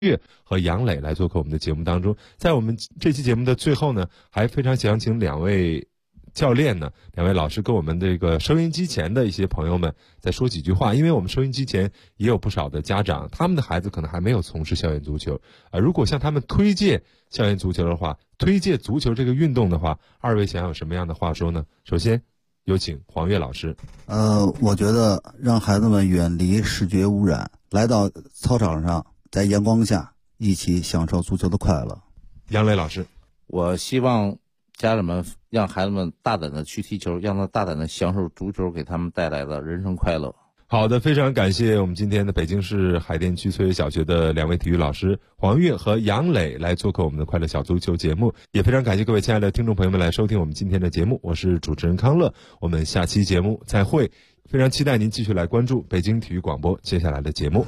月和杨磊来做客我们的节目当中。在我们这期节目的最后呢，还非常想请两位教练呢，两位老师跟我们这个收音机前的一些朋友们再说几句话，因为我们收音机前也有不少的家长，他们的孩子可能还没有从事校园足球，如果向他们推荐校园足球的话，推荐足球这个运动的话，二位想有什么样的话说呢？首先有请黄岳老师。 我觉得让孩子们远离视觉污染，来到操场上，在阳光下一起享受足球的快乐。 杨磊老师。 我希望家长们让孩子们大胆的去踢球，让他大胆的享受足球给他们带来的人生快乐。 好的，非常感谢我们今天的北京市海淀区翠微小学的两位体育老师黄岳和杨磊来做客我们的快乐小足球节目，也非常感谢各位亲爱的听众朋友们来收听我们今天的节目，我是主持人康乐，我们下期节目再会，非常期待您继续来关注北京体育广播接下来的节目。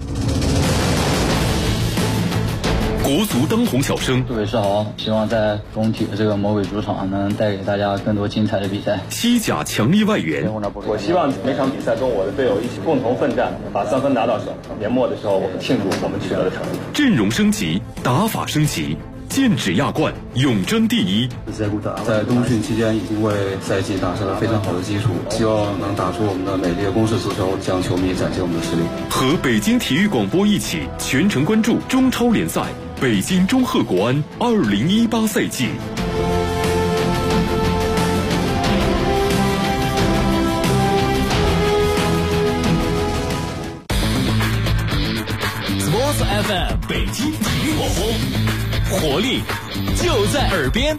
国足当红小生， 各位是好，希望在工体的这个魔鬼主场能带给大家更多精彩的比赛。 西甲强力外援， 我希望每场比赛跟我的队友一起共同奋战，把3分拿到手。年末的时候，我们庆祝我们取得的成绩。 阵容升级，打法升级，剑指亚冠，永争第一。 在冬训期间已经为赛季打下了非常好的基础，希望能打出我们的美丽的攻势足球，向球迷展现我们的实力。 和北京体育广播一起全程关注中超联赛北京中赫国安2018赛季。Sports FM 北京体育广播，活力就在耳边。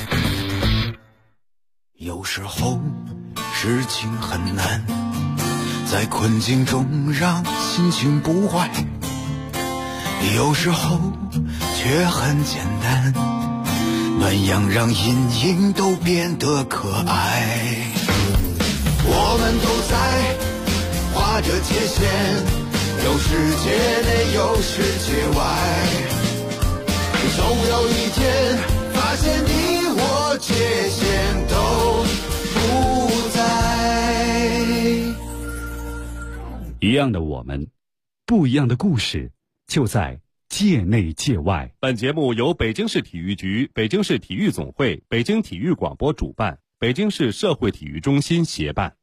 有时候事情很难，在困境中让心情不坏，有时候却很简单，暖阳让阴影都变得可爱。我们都在划着界限，有世界内有世界外，总有一天发现你我界限都不在。 一样的我们，不一样的故事，就在界内界外。 本节目由北京市体育局、北京市体育总会、北京体育广播主办，北京市社会体育中心协办。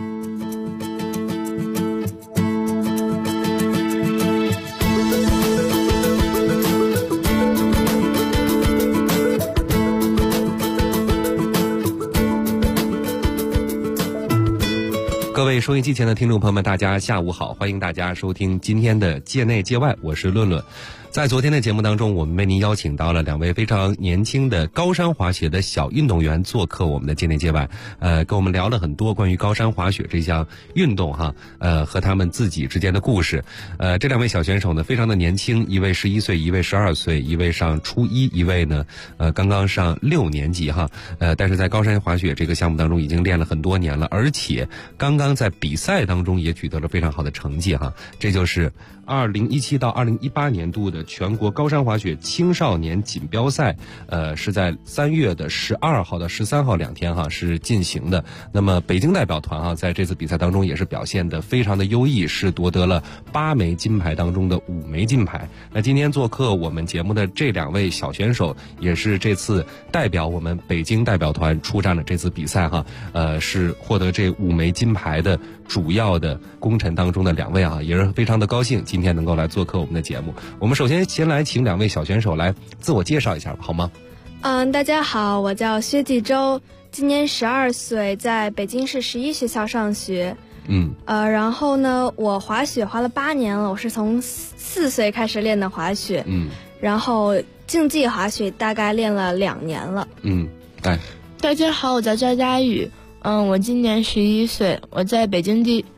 各位收音机前的听众朋友们，大家下午好，欢迎大家收听今天的界内界外，我是论论。在昨天的节目当中，我们为您邀请到了两位非常年轻的高山滑雪的小运动员做客我们的界内界外，跟我们聊了很多关于高山滑雪这项运动哈，和他们自己之间的故事。这两位小选手呢，非常的年轻，一位11岁，一位12岁，一位上初一，一位呢，刚刚上6年级哈，但是在高山滑雪这个项目当中已经练了很多年了，而且刚刚在比赛当中也取得了非常好的成绩哈，这就是2017到2018年度的全国高山滑雪青少年锦标赛，是在3月的12号到13号2天哈是进行的。那么北京代表团哈在这次比赛当中也是表现得非常的优异，是夺得了8枚金牌当中的5枚金牌。那今天做客我们节目的这两位小选手，也是这次代表我们北京代表团出战的这次比赛哈，是获得这5枚金牌的主要的功臣当中的两位啊，也是非常的高兴今天能够来做客我们的节目。我们首先先来请两位小选手来自我介绍一下好吗？ 大家好，我叫薛继周，今年12岁，在北京市11学校上学。然后呢，我滑雪滑了8年了，我是从4岁开始练的滑雪。然后竞技滑雪大概练了2年了。 大家好，我叫赵佳宇。我今年11岁，我在北京第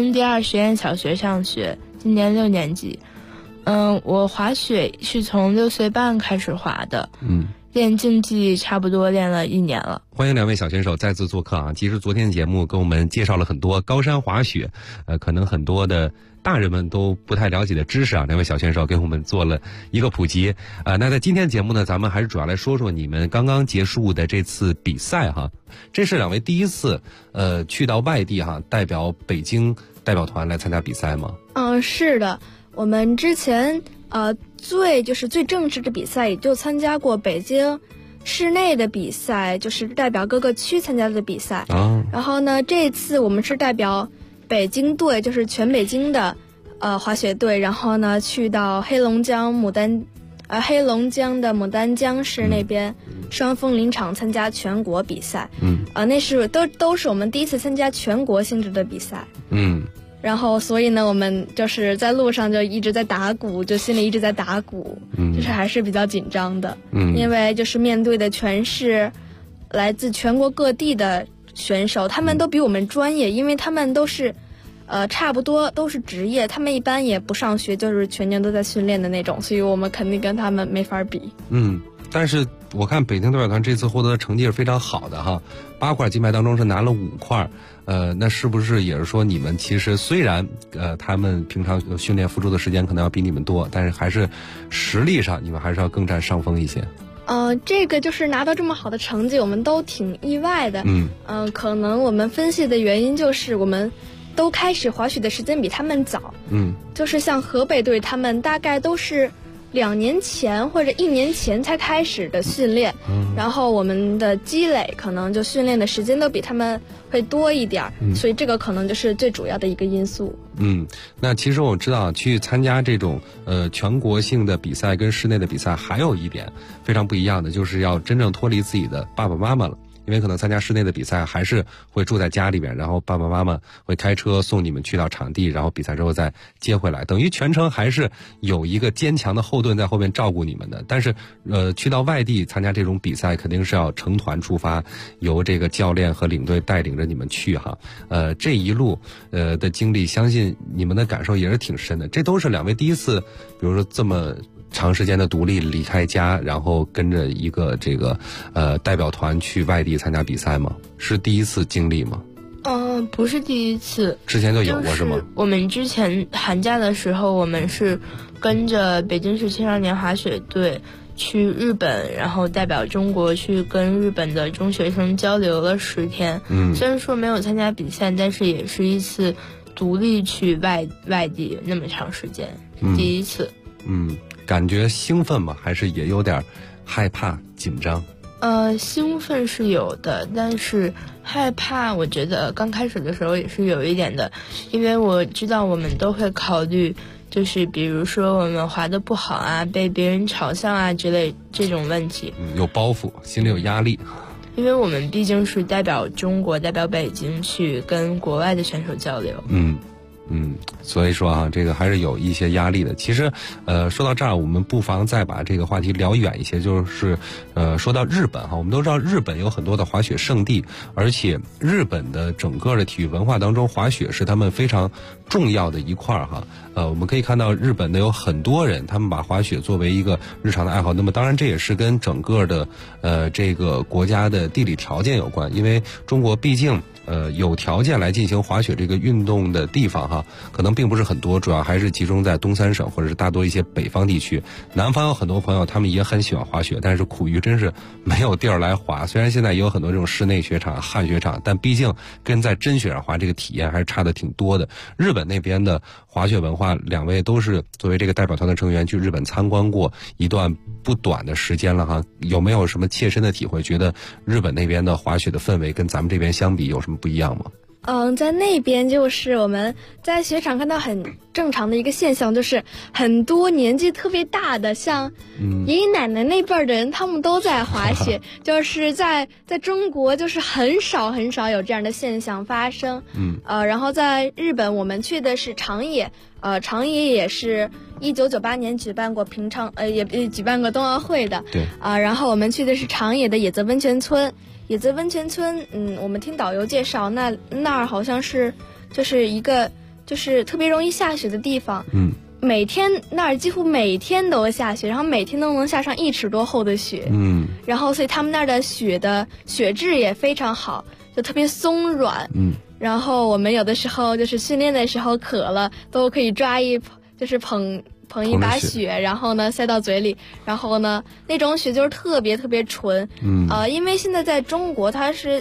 2实验小学上学，今年6年级。我滑雪是从6岁半开始滑的。练竞技差不多练了1年了。 欢迎两位小选手再次做客啊！其实昨天节目跟我们介绍了很多高山滑雪，可能很多的大人们都不太了解的知识啊，两位小选手给我们做了一个普及。那在今天节目呢，咱们还是主要来说说你们刚刚结束的这次比赛哈。这是两位第一次去到外地哈，代表北京代表团来参加比赛吗？ 是的，我们之前最正式的比赛也就参加过北京市内的比赛，就是代表各个区参加的比赛。然后呢，这次我们是代表北京队，就是全北京的滑雪队，然后呢去到黑龙江的牡丹江市那边双峰林场参加全国比赛。那是都是我们第一次参加全国性质的比赛。然后所以呢，我们就是在路上就一直在打鼓，就心里一直在打鼓，就是还是比较紧张的。因为就是面对的全是来自全国各地的选手，他们都比我们专业，因为他们都是差不多都是职业，他们一般也不上学，就是全年都在训练的那种，所以我们肯定跟他们没法比。 但是我看北京代表团这次获得的成绩是非常好的哈，8块金牌当中是拿了5块，那是不是也是说你们其实虽然他们平常训练付出的时间可能要比你们多，但是还是实力上你们还是要更占上风一些？ 这个就是拿到这么好的成绩，我们都挺意外的。可能我们分析的原因就是我们都开始滑雪的时间比他们早。就是像河北队，他们大概都是2年前或者1年前才开始的训练，然后我们的积累可能就训练的时间都比他们会多一点，所以这个可能就是最主要的一个因素。 那其实我知道去参加这种全国性的比赛跟室内的比赛还有一点非常不一样的，就是要真正脱离自己的爸爸妈妈了。因为可能参加室内的比赛还是会住在家里边，然后爸爸妈妈会开车送你们去到场地，然后比赛之后再接回来，等于全程还是有一个坚强的后盾在后面照顾你们的。但是去到外地参加这种比赛肯定是要成团出发，由这个教练和领队带领着你们去哈。这一路的经历，相信你们的感受也是挺深的。这都是2位第一次，比如说这么长时间的独立离开家，然后跟着一个这个代表团去外地参加比赛吗？是第一次经历吗？ 不是第一次， 之前就有过是吗？ 我们之前寒假的时候，我们是跟着北京市青少年滑雪队去日本，然后代表中国去跟日本的中学生交流了10天。虽然说没有参加比赛，但是也是一次独立去外地那么长时间，第一次。 感觉兴奋吗？还是也有点害怕紧张？ 兴奋是有的，但是害怕我觉得刚开始的时候也是有一点的，因为我知道我们都会考虑，就是比如说我们滑得不好啊，被别人嘲笑啊之类这种问题。 有包袱，心里有压力。 因为我们毕竟是代表中国、代表北京去跟国外的选手交流。 所以说这个还是有一些压力的。其实说到这儿，我们不妨再把这个话题聊远一些，就是说到日本我们都知道日本有很多的滑雪胜地，而且日本的整个的体育文化当中，滑雪是他们非常重要的一块我们可以看到日本的有很多人，他们把滑雪作为一个日常的爱好。那么当然这也是跟整个的这个国家的地理条件有关，因为中国毕竟有条件来进行滑雪这个运动的地方可能并不是很多，主要还是集中在东三省或者是大多一些北方地区。南方有很多朋友他们也很喜欢滑雪，但是苦于真是没有地儿来滑。虽然现在也有很多这种室内雪场、旱雪场，但毕竟跟在真雪上滑这个体验还是差的挺多的。日本那边的滑雪文化，2位都是作为这个代表团的成员去日本参观过一段不短的时间了有没有什么切身的体会？觉得日本那边的滑雪的氛围跟咱们这边相比有什么不一样吗？ 在那边就是我们在雪场看到很正常的一个现象，就是很多年纪特别大的，像爷爷奶奶那辈儿的人，他们都在滑雪。就是在中国就是很少有这样的现象发生。然后在日本我们去的是长野，长野也是1998年举办过也举办过冬奥会的。 对。 然后我们去的是长野的野泽温泉村。野泽温泉村，我们听导游介绍，那儿好像是就是一个就是特别容易下雪的地方。每天那儿几乎每天都下雪，然后每天都能下上1尺多厚的雪。然后所以他们那儿的雪质也非常好，就特别松软。然后我们有的时候就是训练的时候渴了，都可以抓就是捧一把雪，然后呢塞到嘴里，然后呢那种雪就是特别纯。因为现在在中国它是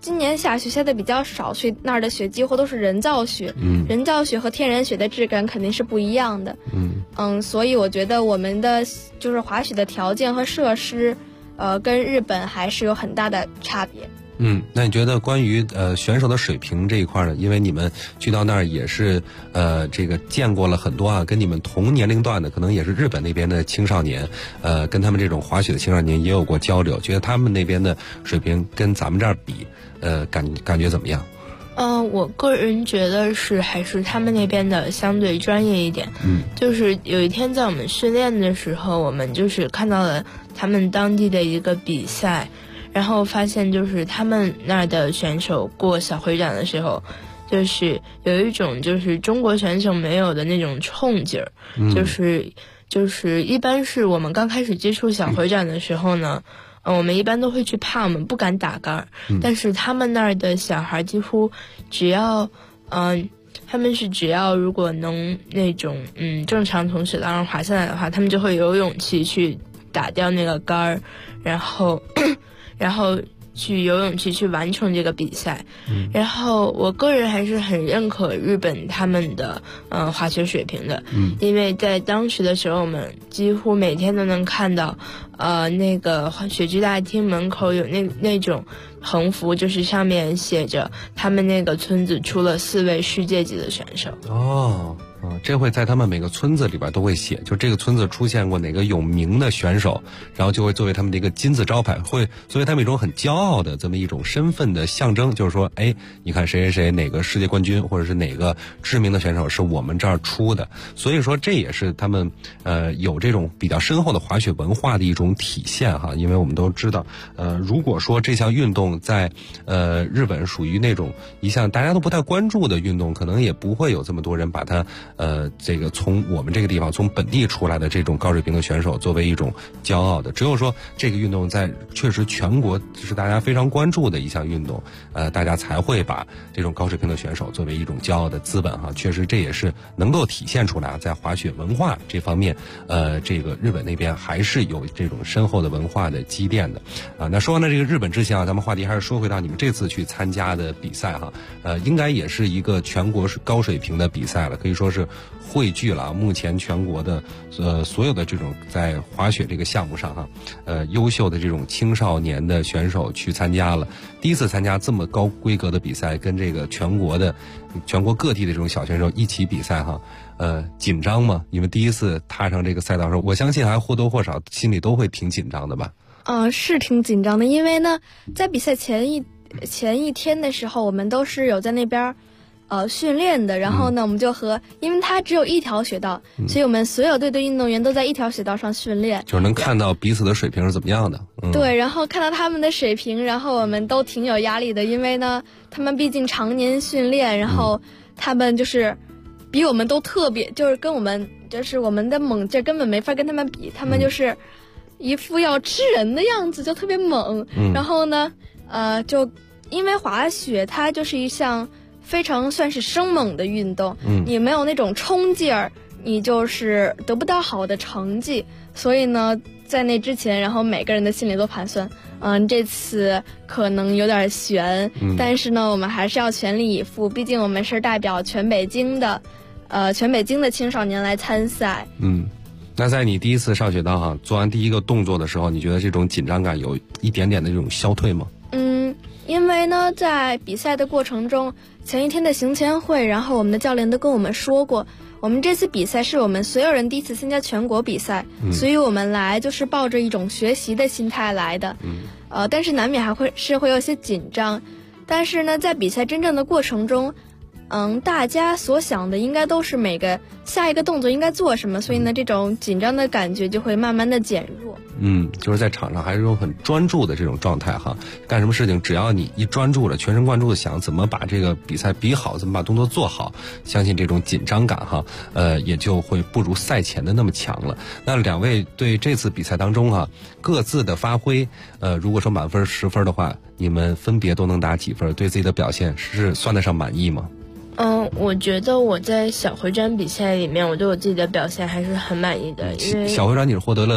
今年下雪下的比较少，所以那儿的雪几乎都是人造雪。人造雪和天然雪的质感肯定是不一样的。所以我觉得我们的就是滑雪的条件和设施，跟日本还是有很大的差别。 那你觉得关于选手的水平这一块呢？因为你们去到那儿也是这个见过了很多啊，跟你们同年龄段的，可能也是日本那边的青少年，跟他们这种滑雪的青少年也有过交流，觉得他们那边的水平跟咱们这儿比，感觉怎么样？ 我个人觉得还是他们那边的相对专业一点。就是有一天在我们训练的时候，我们就是看到了他们当地的一个比赛。然后发现就是他们那儿的选手过小回转的时候，就是有一种就是中国选手没有的那种冲劲儿。就是一般是我们刚开始接触小回转的时候呢，我们一般都会去怕，我们不敢打杆儿。但是他们那儿的小孩几乎只要他们是只要如果能那种正常从雪道上滑下来的话，他们就会有勇气去打掉那个杆儿，然后去有勇气去完成这个比赛。然后我个人还是很认可日本他们的滑雪水平的。因为在当时的时候，我们几乎每天都能看到那个雪具大厅门口有那种横幅，就是上面写着他们那个村子出了4位世界级的选手。 这会在他们每个村子里边都会写，就这个村子出现过哪个有名的选手，然后就会作为他们的一个金字招牌，会作为他们一种很骄傲的这么一种身份的象征，就是说，你看谁谁谁哪个世界冠军或者是哪个知名的选手是我们这儿出的，所以说这也是他们有这种比较深厚的滑雪文化的一种体现哈。因为我们都知道，如果说这项运动在日本属于那种一项大家都不太关注的运动，可能也不会有这么多人把它这个从我们这个地方从本地出来的这种高水平的选手作为一种骄傲的。只有说这个运动在确实全国是大家非常关注的一项运动，大家才会把这种高水平的选手作为一种骄傲的资本哈。确实这也是能够体现出来，在滑雪文化这方面，这个日本那边还是有这种深厚的文化的积淀的。那说完了这个日本之前啊，咱们话题还是说回到你们这次去参加的比赛哈。应该也是一个全国高水平的比赛了，可以说是汇聚了目前全国的所有的这种在滑雪这个项目上哈，优秀的这种青少年的选手去参加了。第一次参加这么高规格的比赛，跟这个全国各地的这种小选手一起比赛哈，紧张吗？你们第一次踏上这个赛道的时候，我相信还或多或少心里都会挺紧张的吧？ 是挺紧张的，因为呢，在比赛前一天的时候，我们都是有在那边训练的，然后呢，我们就因为它只有一条雪道，所以我们所有队的运动员都在一条雪道上训练， 就是能看到彼此的水平是怎么样的。 对，然后看到他们的水平，然后我们都挺有压力的，因为呢，他们毕竟常年训练，然后他们就是比我们都特别，就是跟我们就是我们的猛劲根本没法跟他们比，他们就是一副要吃人的样子，就特别猛。然后呢，就因为滑雪它就是一项非常算是生猛的运动，你没有那种冲劲儿，你就是得不到好的成绩。所以呢，在那之前，然后每个人的心里都盘算，这次可能有点悬，但是呢，我们还是要全力以赴，毕竟我们是代表全北京的青少年来参赛。 那在你第一次上雪道哈，做完第一个动作的时候，你觉得这种紧张感有一点点的这种消退吗？ 因为呢，在比赛的过程中，前一天的行前会，然后我们的教练都跟我们说过，我们这次比赛是我们所有人第一次参加全国比赛，所以我们来就是抱着一种学习的心态来的。但是难免会有些紧张，但是呢，在比赛真正的过程中，大家所想的应该都是每个下一个动作应该做什么，所以呢，这种紧张的感觉就会慢慢的减弱。 就是在场上还是有很专注的这种状态哈，干什么事情只要你一专注了，全神贯注的想怎么把这个比赛比好，怎么把动作做好，相信这种紧张感哈，也就会不如赛前的那么强了。那两位对这次比赛当中哈，各自的发挥，如果说满分10分的话，你们分别都能打几分？对自己的表现是算得上满意吗？ 我觉得我在小回转比赛里面，我对我自己的表现还是很满意的。因为小回转你是获得了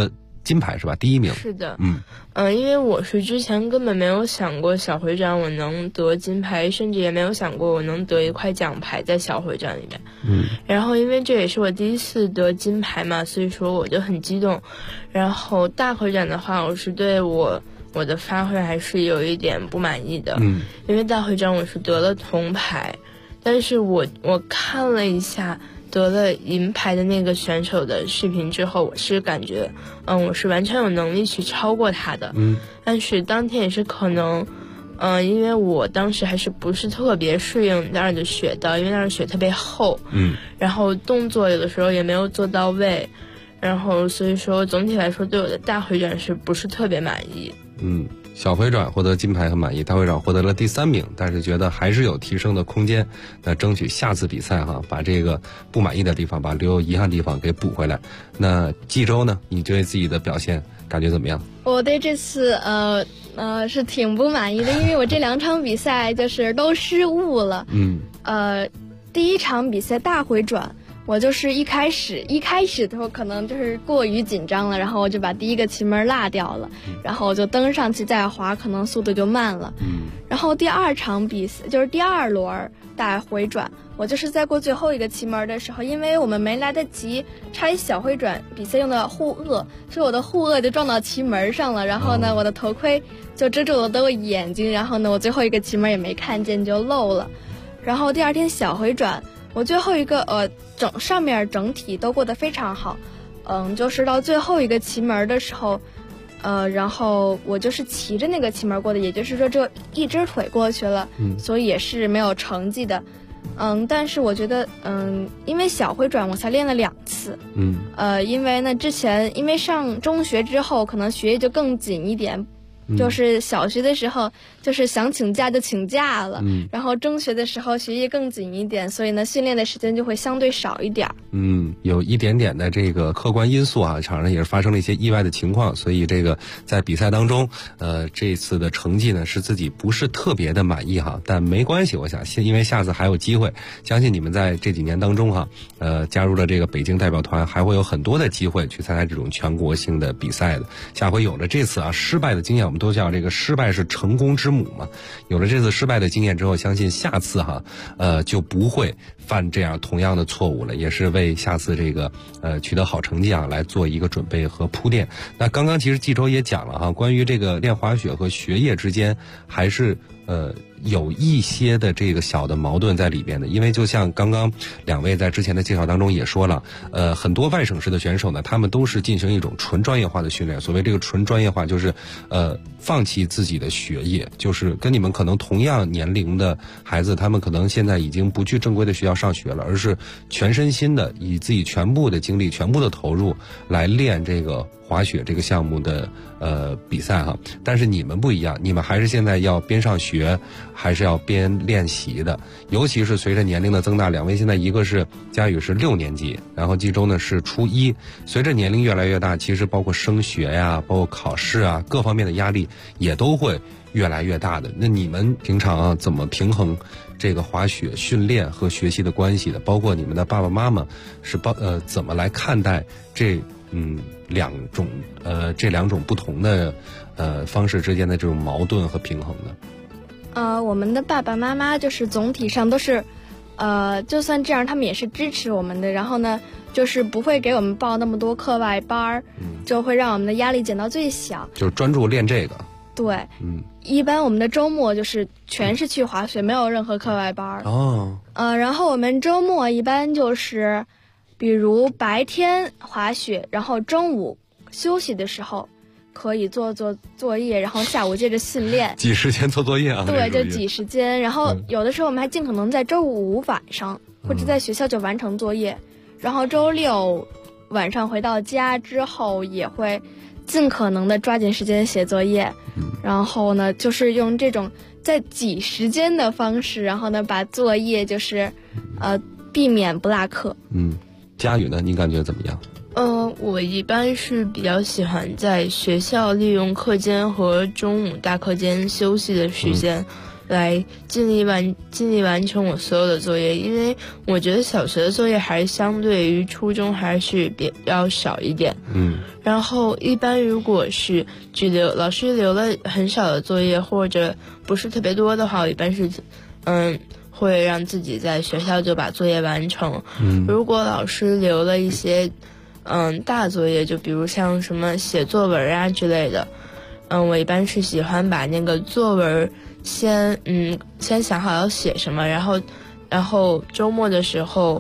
金牌是吧？第1名。 是的，因为我是之前根本没有想过小会展我能得金牌，甚至也没有想过我能得一块奖牌在小会展里面。然后因为这也是我第一次得金牌嘛，所以说我就很激动。然后大会展的话，我是对我的发挥还是有一点不满意的。因为大会展我是得了铜牌，但是我看了一下得了银牌的那个选手的视频之后，我是感觉我是完全有能力去超过他的。但是当天也是可能因为我当时还是不是特别适应那儿的雪道，因为那儿雪特别厚，然后动作有的时候也没有做到位，然后所以说总体来说对我的大会展是不是特别满意。 小会展获得金牌很满意，大会展获得了第3名，但是觉得还是有提升的空间。那争取下次比赛把这个不满意的地方，把留有遗憾的地方给补回来。那冀州呢？你对自己的表现感觉怎么样？ 我对这次是挺不满意的，因为我这2场比赛就是都失误了。第1场比赛大回转，我就是一开始的时候可能就是过于紧张了，然后我就把第1个旗门落掉了，然后我就登上去再滑，可能速度就慢了。然后第2场比赛就是第2轮大回转，我就是在过最后一个旗门的时候，因为我们没来得及拆小回转比赛用的护顎，所以我的护顎就撞到旗门上了，然后呢我的头盔就遮住了我的眼睛，然后呢我最后一个旗门也没看见就漏了。然后第2天小回转，我最后一个上面整体都过得非常好，就是到最后一个旗门的时候，然后我就是骑着那个旗门过的，也就是说只有一只腿过去了，所以也是没有成绩的。但是我觉得因为小回转我才练了2次，因为呢之前因为上中学之后可能学业就更紧一点。就是小学的时候就是想请假就请假了，然后中学的时候学业更紧一点，所以呢训练的时间就会相对少一点。 有一点点的这个客观因素场上也是发生了一些意外的情况，所以这个在比赛当中这次的成绩呢是自己不是特别的满意但没关系，我想因为下次还有机会，相信你们在这几年当中加入了这个北京代表团，还会有很多的机会去参加这种全国性的比赛的。下回有了这次失败的经验，我们都叫这个失败是成功之母嘛。有了这次失败的经验之后，相信下次就不会犯这样同样的错误了，也是为下次这个取得好成绩来做一个准备和铺垫。那刚刚其实冀州也讲了关于这个练滑雪和学业之间还是有一些的这个小的矛盾在里边的，因为就像刚刚2位在之前的介绍当中也说了，很多外省市的选手呢，他们都是进行一种纯专业化的训练。所谓这个纯专业化，就是放弃自己的学业，就是跟你们可能同样年龄的孩子，他们可能现在已经不去正规的学校上学了，而是全身心的以自己全部的精力、全部的投入来练这个滑雪这个项目的比赛但是你们不一样，你们还是现在要边上学还是要边练习的。尤其是随着年龄的增大，2位现在一个是佳宇是6年级，然后冀州呢是初1，随着年龄越来越大，其实包括升学呀，包括考试各方面的压力也都会越来越大的。那你们平常怎么平衡这个滑雪训练和学习的关系的？包括你们的爸爸妈妈是怎么来看待这两种不同的方式之间的这种矛盾和平衡的？ 我们的爸爸妈妈就是总体上都是就算这样他们也是支持我们的，然后呢就是不会给我们报那么多课外班，就会让我们的压力减到最小， 就是专注练这个。 对，一般我们的周末就是全是去滑雪，没有任何课外班。然后我们周末一般就是比如白天滑雪，然后中午休息的时候可以做作业，然后下午接着训练。 挤时间做作业对，就挤时间。然后有的时候我们还尽可能在周五晚上或者在学校就完成作业，然后周6晚上回到家之后也会尽可能的抓紧时间写作业，然后呢就是用这种在挤时间的方式，然后呢把作业就是避免不落课。 佳宇呢，你感觉怎么样？ 我一般是比较喜欢在学校利用课间和中午大课间休息的时间， 来尽力完成我所有的作业，因为我觉得小学的作业还是相对于初中还是比较少一点。然后一般如果是老师留了很少的作业或者不是特别多的话，我一般是会让自己在学校就把作业完成。如果老师留了一些大作业，就比如像什么写作文啊之类的，我一般是喜欢把那个作文先想好要写什么，然后周末的时候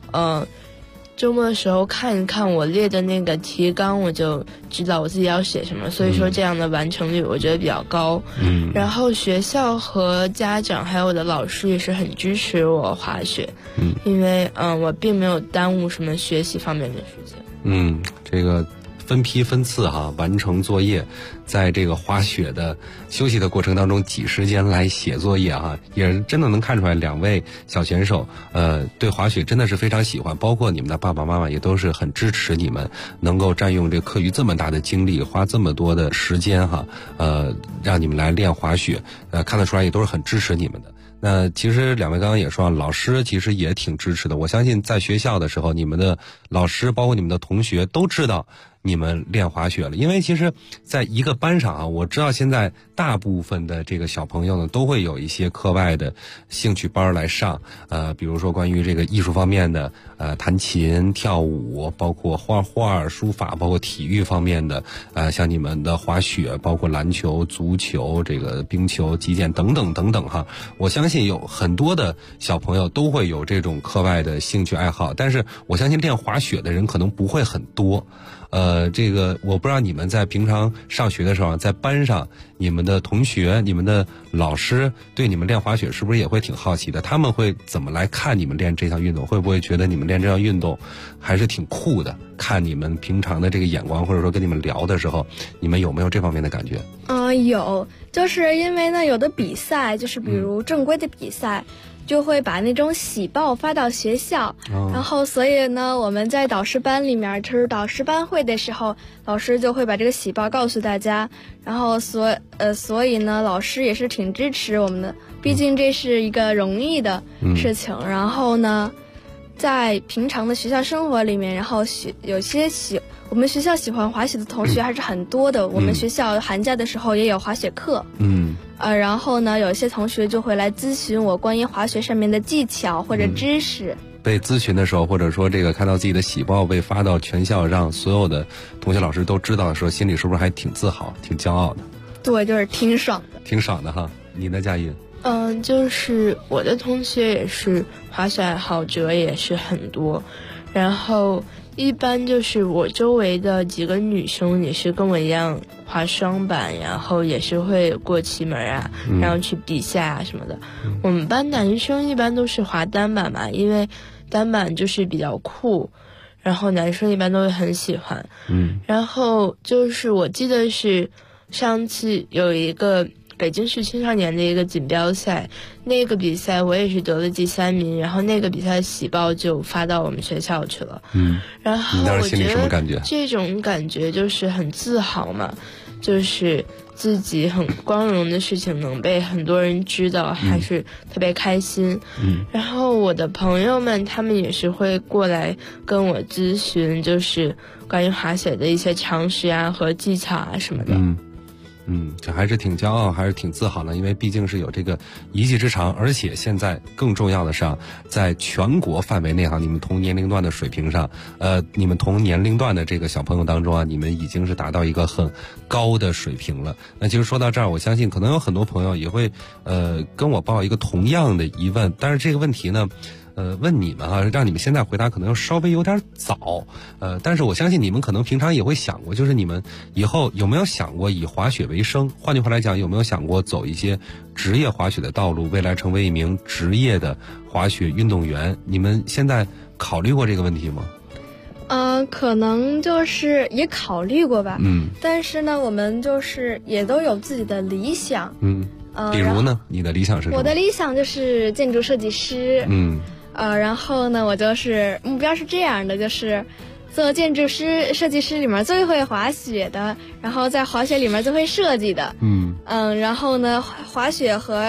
看一看我列的那个提纲，我就知道我自己要写什么，所以说这样的完成率我觉得比较高。然后学校和家长还有我的老师也是很支持我滑雪，因为我并没有耽误什么学习方面的事情。 这个分批分次完成作业，在这个滑雪的休息的过程当中挤时间来写作业也真的能看出来两位小选手对滑雪真的是非常喜欢，包括你们的爸爸妈妈也都是很支持你们能够占用这课余这么大的精力，花这么多的时间让你们来练滑雪，看得出来也都是很支持你们的。那其实两位刚刚也说，老师其实也挺支持的。我相信在学校的时候，你们的老师包括你们的同学都知道你们练滑雪了，因为其实在一个班上我知道现在大部分的这个小朋友呢都会有一些课外的兴趣班来上，比如说关于这个艺术方面的弹琴、跳舞，包括画画、书法，包括体育方面的像你们的滑雪，包括篮球、足球、这个冰球、击剑等等等等我相信有很多的小朋友都会有这种课外的兴趣爱好，但是我相信练滑雪的人可能不会很多。这个我不知道你们在平常上学的时候，在班上你们的同学、你们的老师对你们练滑雪是不是也会挺好奇的？他们会怎么来看你们练这项运动？会不会觉得你们练这项运动还是挺酷的？看你们平常的这个眼光，或者说跟你们聊的时候，你们有没有这方面的感觉？ 有，就是因为呢，有的比赛就是比如正规的比赛，就会把那种喜报发到学校，然后所以呢，我们在导师班里面就是导师班会的时候，老师就会把这个喜报告诉大家，然后所以呢，老师也是挺支持我们的，毕竟这是一个容易的事情。然后呢，在平常的学校生活里面，然后我们学校喜欢滑雪的同学还是很多的，我们学校寒假的时候也有滑雪课。然后呢，有些同学就会来咨询我关于滑雪上面的技巧或者知识。 被咨询的时候，或者说这个看到自己的喜报被发到全校，让所有的同学老师都知道的时候，心里是不是还挺自豪、挺骄傲的？ 对，就是挺爽的。 挺爽的你呢，佳音？ 就是我的同学也是滑雪爱好者也是很多，然后一般就是我周围的几个女生也是跟我一样滑双板，然后也是会过旗门然后去比赛什么的。我们班男生一般都是滑单板嘛，因为单板就是比较酷，然后男生一般都会很喜欢。然后就是我记得是上次有一个北京市青少年的一个锦标赛，那个比赛我也是得了第3名，然后那个比赛喜报就发到我们学校去了。然后我觉得这种感觉就是很自豪嘛，就是自己很光荣的事情能被很多人知道，还是特别开心。然后我的朋友们他们也是会过来跟我咨询，就是关于滑雪的一些常识和技巧什么的。 这还是挺骄傲，还是挺自豪的，因为毕竟是有这个一技之长，而且现在更重要的是在全国范围内你们同年龄段的水平上，你们同年龄段的这个小朋友当中你们已经是达到一个很高的水平了。那其实说到这儿，我相信可能有很多朋友也会跟我报一个同样的疑问，但是这个问题呢问你们让你们现在回答可能稍微有点早，但是我相信你们可能平常也会想过，就是你们以后有没有想过以滑雪为生？换句话来讲，有没有想过走一些职业滑雪的道路，未来成为一名职业的滑雪运动员？你们现在考虑过这个问题吗？ 可能就是也考虑过吧。但是呢，我们就是也都有自己的理想。 比如呢，你的理想是什么？ 我的理想就是建筑设计师。然后呢，我就是目标是这样的，就是做建筑师、设计师里面最会滑雪的，然后在滑雪里面最会设计的。然后呢，滑雪和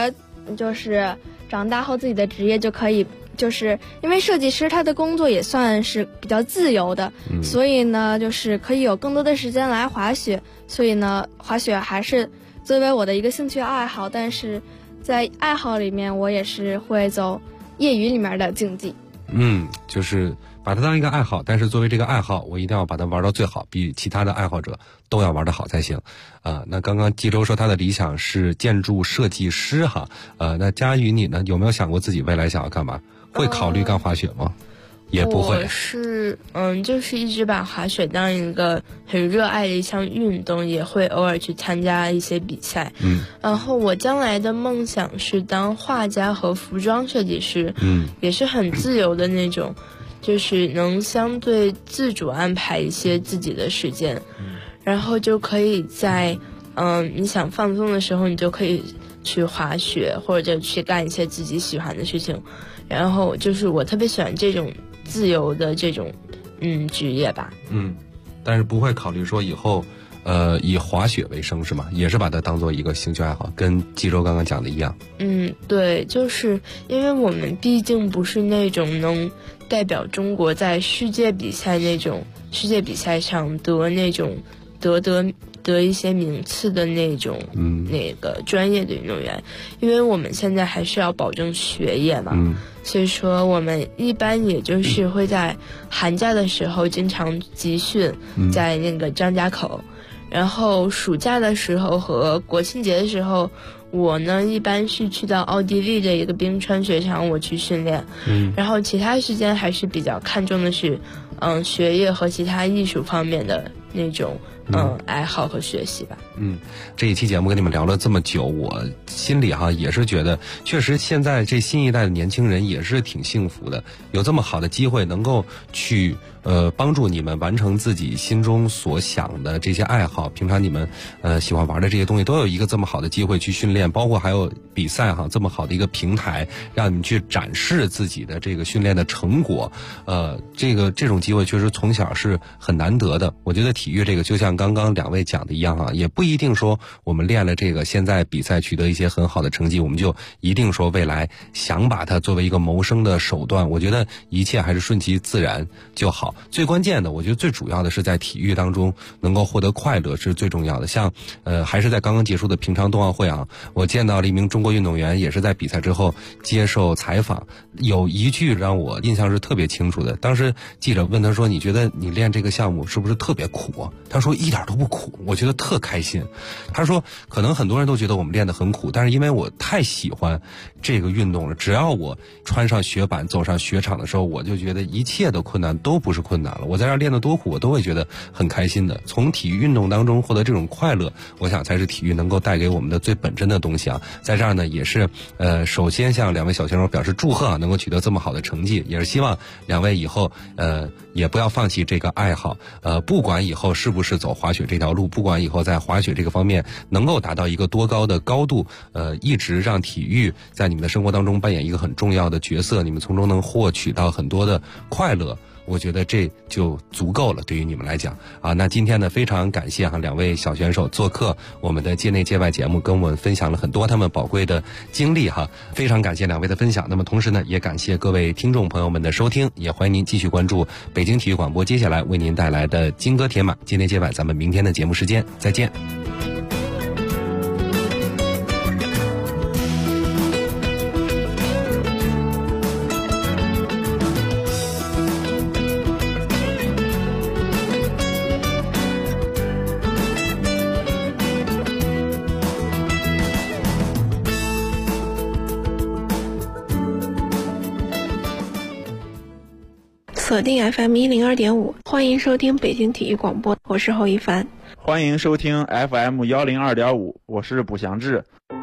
就是长大后自己的职业就可以，就是因为设计师他的工作也算是比较自由的，所以呢就是可以有更多的时间来滑雪，所以呢滑雪还是作为我的一个兴趣爱好，但是在爱好里面我也是会走业余里面的竞技。 就是把它当一个爱好，但是作为这个爱好我一定要把它玩到最好，比其他的爱好者都要玩得好才行。那刚刚纪州说他的理想是建筑设计师哈，那佳宇你呢，有没有想过自己未来想要干嘛？会考虑干滑雪吗？也不会。 我是就是一直把滑雪当一个很热爱的一项运动，也会偶尔去参加一些比赛。然后我将来的梦想是当画家和服装设计师，也是很自由的那种，就是能相对自主安排一些自己的时间，然后就可以在你想放松的时候，你就可以去滑雪或者去干一些自己喜欢的事情。然后就是我特别喜欢这种自由的这种职业吧。 但是不会考虑说以后以滑雪为生是吗？也是把它当做一个兴趣爱好，跟纪州刚刚讲的一样。 对，就是因为我们毕竟不是那种能代表中国在世界比赛那种世界比赛上得那种得一些名次的那种那个专业的运动员，因为我们现在还是要保证学业嘛，所以说我们一般也就是会在寒假的时候经常集训，在那个张家口，然后暑假的时候和国庆节的时候，我呢一般是去到奥地利的一个冰川雪场我去训练，然后其他时间还是比较看重的是学业和其他艺术方面的那种爱好和学习吧。 这一期节目跟你们聊了这么久，我心里也是觉得，确实现在这新一代的年轻人也是挺幸福的，有这么好的机会能够去帮助你们完成自己心中所想的这些爱好，平常你们喜欢玩的这些东西，都有一个这么好的机会去训练，包括还有比赛这么好的一个平台，让你们去展示自己的这个训练的成果。这种机会确实从小是很难得的。我觉得体育这个就像刚刚两位讲的一样也不一定说我们练了这个，现在比赛取得一些很好的成绩，我们就一定说未来想把它作为一个谋生的手段。我觉得一切还是顺其自然就好。最关键的，我觉得最主要的是在体育当中能够获得快乐是最重要的。像还是在刚刚结束的平昌冬奥会我见到了一名中国运动员，也是在比赛之后接受采访，有一句让我印象是特别清楚的。当时记者问他说，你觉得你练这个项目是不是特别苦啊？他说一点都不苦，我觉得特开心。他说可能很多人都觉得我们练得很苦，但是因为我太喜欢这个运动了，只要我穿上雪板走上雪场的时候，我就觉得一切的困难都不是困难了，我在这儿练得多苦我都会觉得很开心的。从体育运动当中获得这种快乐，我想才是体育能够带给我们的最本真的东西在这儿呢也是首先向两位小选手表示祝贺能够取得这么好的成绩，也是希望两位以后也不要放弃这个爱好，不管以后是不是走滑雪这条路，不管以后在滑雪这个方面能够达到一个多高的高度，一直让体育在你们的生活当中扮演一个很重要的角色，你们从中能获取到很多的快乐，我觉得这就足够了，对于你们来讲那今天呢非常感谢两位小选手做客我们的界内界外节目，跟我们分享了很多他们宝贵的经历非常感谢两位的分享。那么同时呢也感谢各位听众朋友们的收听，也欢迎您继续关注北京体育广播接下来为您带来的金戈铁马界内界外，咱们明天的节目时间再见。 锁定 FM102.5，欢迎收听北京体育广播，我是侯一凡。 欢迎收听 FM102.5，我是卜祥志。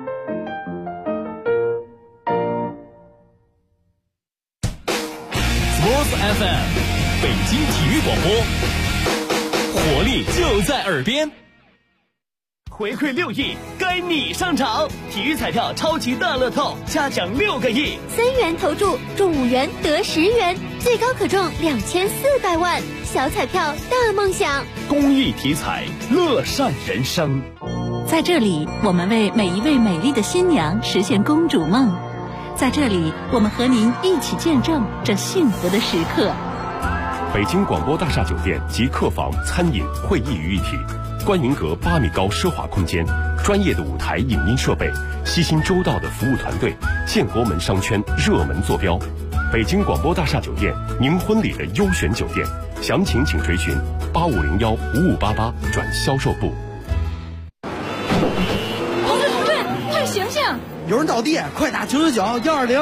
Sports FM， 北京体育广播，活力就在耳边。回馈6亿，该你上场！体育彩票超级大乐透，加奖6个亿 ，3元投注中5元得10元，最高可中2400万，小彩票大梦想。 公益体彩，乐善人生。 在这里，我们为每一位美丽的新娘实现公主梦。在这里，我们和您一起见证这幸福的时刻。 北京广播大厦酒店集客房、餐饮、会议于一体，观云阁8米高奢华空间，专业的舞台影音设备，悉心周到的服务团队，建国门商圈热门坐标。北京广播大厦酒店，您婚礼的优选酒店，详情请垂询85015588转销售部。 同志，快醒醒！ 有人倒地，快打999-120。